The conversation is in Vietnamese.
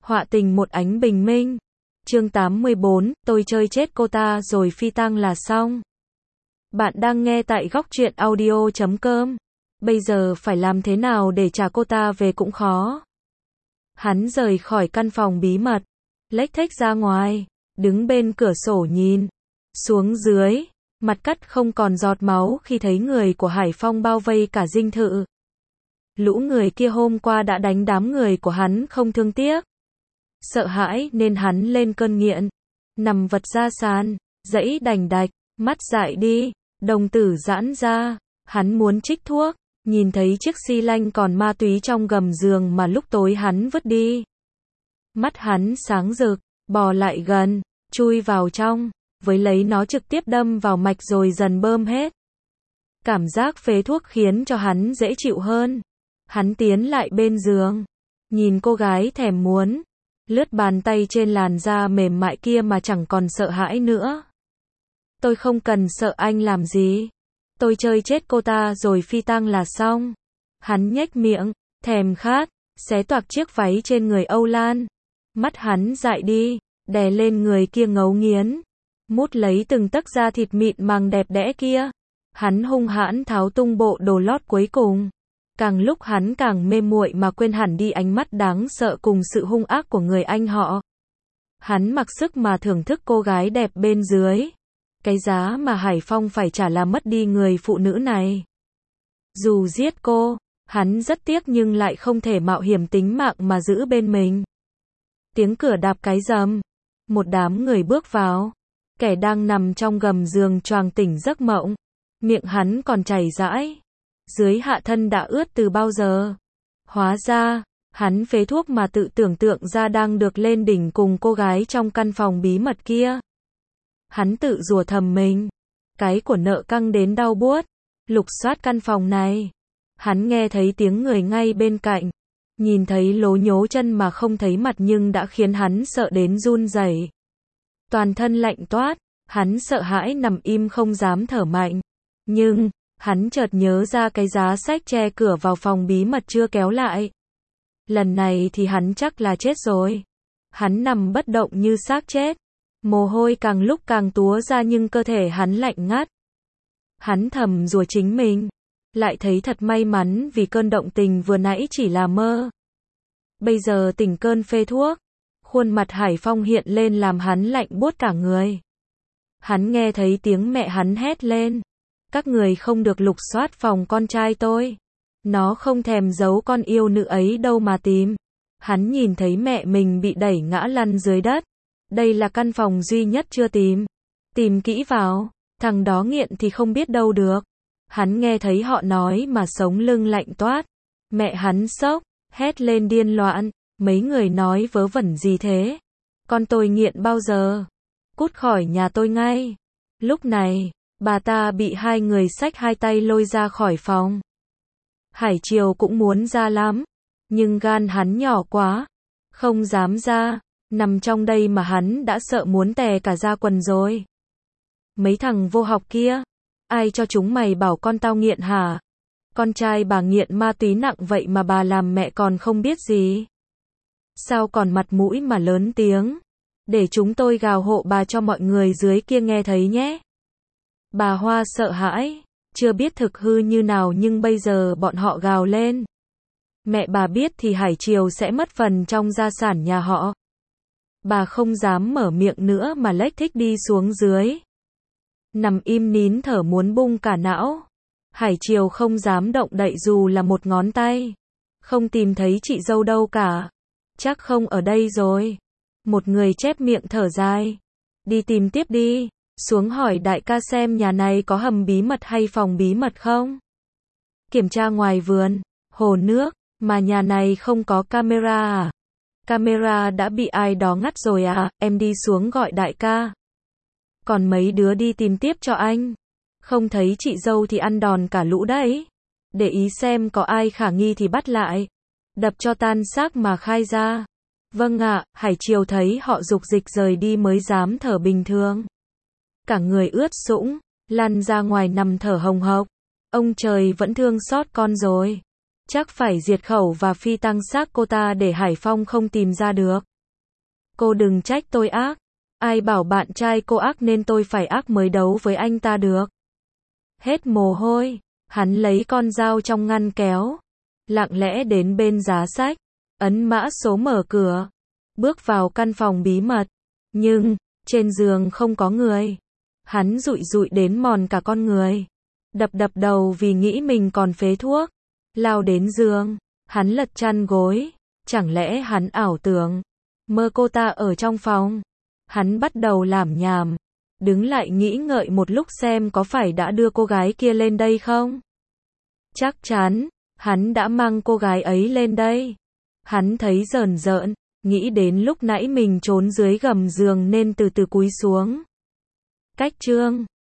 Họa tình một ánh bình minh. Chương 84, tôi chơi chết cô ta rồi phi tang là xong. Bạn đang nghe tại góc truyện audio.com. Bây giờ phải làm thế nào để trả cô ta về cũng khó. Hắn rời khỏi căn phòng bí mật, lếch thếch ra ngoài, đứng bên cửa sổ nhìn xuống dưới, mặt cắt không còn giọt máu khi thấy người của Hải Phong bao vây cả dinh thự. Lũ người kia hôm qua đã đánh đám người của hắn không thương tiếc. Sợ hãi nên hắn lên cơn nghiện, nằm vật ra sàn, dãy đành đạch, mắt dại đi, đồng tử giãn ra, hắn muốn trích thuốc, nhìn thấy chiếc xi lanh còn ma túy trong gầm giường mà lúc tối hắn vứt đi. Mắt hắn sáng rực, bò lại gần, chui vào trong, với lấy nó trực tiếp đâm vào mạch rồi dần bơm hết. Cảm giác phế thuốc khiến cho hắn dễ chịu hơn. Hắn tiến lại bên giường, nhìn cô gái thèm muốn, lướt bàn tay trên làn da mềm mại kia mà chẳng còn sợ hãi nữa. Tôi không cần sợ anh làm gì. Tôi chơi chết cô ta rồi phi tang là xong. Hắn nhếch miệng, thèm khát, xé toạc chiếc váy trên người Âu Lan. Mắt hắn dại đi, đè lên người kia ngấu nghiến, mút lấy từng tấc da thịt mịn màng đẹp đẽ kia. Hắn hung hãn tháo tung bộ đồ lót cuối cùng. Càng lúc hắn càng mê muội mà quên hẳn đi ánh mắt đáng sợ cùng sự hung ác của người anh họ. Hắn mặc sức mà thưởng thức cô gái đẹp bên dưới. Cái giá mà Hải Phong phải trả là mất đi người phụ nữ này. Dù giết cô, hắn rất tiếc nhưng lại không thể mạo hiểm tính mạng mà giữ bên mình. Tiếng cửa đạp cái rầm. Một đám người bước vào. Kẻ đang nằm trong gầm giường choàng tỉnh giấc mộng. Miệng hắn còn chảy rãi. Dưới hạ thân đã ướt từ bao giờ. Hóa ra, hắn phế thuốc mà tự tưởng tượng ra đang được lên đỉnh cùng cô gái trong căn phòng bí mật kia. Hắn tự rủa thầm mình. Cái của nợ căng đến đau buốt. Lục soát căn phòng này. Hắn nghe thấy tiếng người ngay bên cạnh. Nhìn thấy lố nhố chân mà không thấy mặt nhưng đã khiến hắn sợ đến run rẩy. Toàn thân lạnh toát. Hắn sợ hãi nằm im không dám thở mạnh. Nhưng hắn chợt nhớ ra cái giá sách che cửa vào phòng bí mật chưa kéo lại. Lần này thì hắn chắc là chết rồi. Hắn nằm bất động như xác chết. Mồ hôi càng lúc càng túa ra nhưng cơ thể hắn lạnh ngắt. Hắn thầm rủa chính mình. Lại thấy thật may mắn vì cơn động tình vừa nãy chỉ là mơ. Bây giờ tỉnh cơn phê thuốc. Khuôn mặt Hải Phong hiện lên làm hắn lạnh buốt cả người. Hắn nghe thấy tiếng mẹ hắn hét lên. Các người không được lục soát phòng con trai tôi. Nó không thèm giấu con yêu nữ ấy đâu mà tìm. Hắn nhìn thấy mẹ mình bị đẩy ngã lăn dưới đất. Đây là căn phòng duy nhất chưa tìm. Tìm kỹ vào, thằng đó nghiện thì không biết đâu được. Hắn nghe thấy họ nói mà sống lưng lạnh toát. Mẹ hắn sốc, hét lên điên loạn. Mấy người nói vớ vẩn gì thế? Con tôi nghiện bao giờ? Cút khỏi nhà tôi ngay. Lúc này, bà ta bị hai người xách hai tay lôi ra khỏi phòng. Hải Triều cũng muốn ra lắm, nhưng gan hắn nhỏ quá, không dám ra, nằm trong đây mà hắn đã sợ muốn tè cả da quần rồi. Mấy thằng vô học kia, ai cho chúng mày bảo con tao nghiện hả? Con trai bà nghiện ma túy nặng vậy mà bà làm mẹ còn không biết gì. Sao còn mặt mũi mà lớn tiếng? Để chúng tôi gào hộ bà cho mọi người dưới kia nghe thấy nhé. Bà Hoa sợ hãi, chưa biết thực hư như nào nhưng bây giờ bọn họ gào lên. Mẹ bà biết thì Hải Triều sẽ mất phần trong gia sản nhà họ. Bà không dám mở miệng nữa mà lếch thếch đi xuống dưới. Nằm im nín thở muốn bung cả não. Hải Triều không dám động đậy dù là một ngón tay. Không tìm thấy chị dâu đâu cả. Chắc không ở đây rồi. Một người chép miệng thở dài. Đi tìm tiếp đi. Xuống hỏi đại ca xem nhà này có hầm bí mật hay phòng bí mật không? Kiểm tra ngoài vườn, hồ nước, mà nhà này không có camera à? Camera đã bị ai đó ngắt rồi à? Em đi xuống gọi đại ca. Còn mấy đứa đi tìm tiếp cho anh. Không thấy chị dâu thì ăn đòn cả lũ đấy. Để ý xem có ai khả nghi thì bắt lại. Đập cho tan xác mà khai ra. Vâng ạ, Hải Triều thấy họ dục dịch rời đi mới dám thở bình thường. Cả người ướt sũng, lăn ra ngoài nằm thở hồng hộc. Ông trời vẫn thương xót con rồi. Chắc phải diệt khẩu và phi tang xác cô ta để Hải Phong không tìm ra được. Cô đừng trách tôi ác. Ai bảo bạn trai cô ác nên tôi phải ác mới đấu với anh ta được. Hết mồ hôi, hắn lấy con dao trong ngăn kéo, lặng lẽ đến bên giá sách, ấn mã số mở cửa, bước vào căn phòng bí mật. Nhưng, trên giường không có người. Hắn dụi dụi đến mòn cả con người. Đập đập đầu vì nghĩ mình còn phế thuốc. Lao đến giường, hắn lật chăn gối. Chẳng lẽ hắn ảo tưởng mơ cô ta ở trong phòng. Hắn bắt đầu lảm nhảm, đứng lại nghĩ ngợi một lúc xem có phải đã đưa cô gái kia lên đây không. Chắc chắn, hắn đã mang cô gái ấy lên đây. Hắn thấy rờn rợn, nghĩ đến lúc nãy mình trốn dưới gầm giường nên từ từ cúi xuống. Cách chương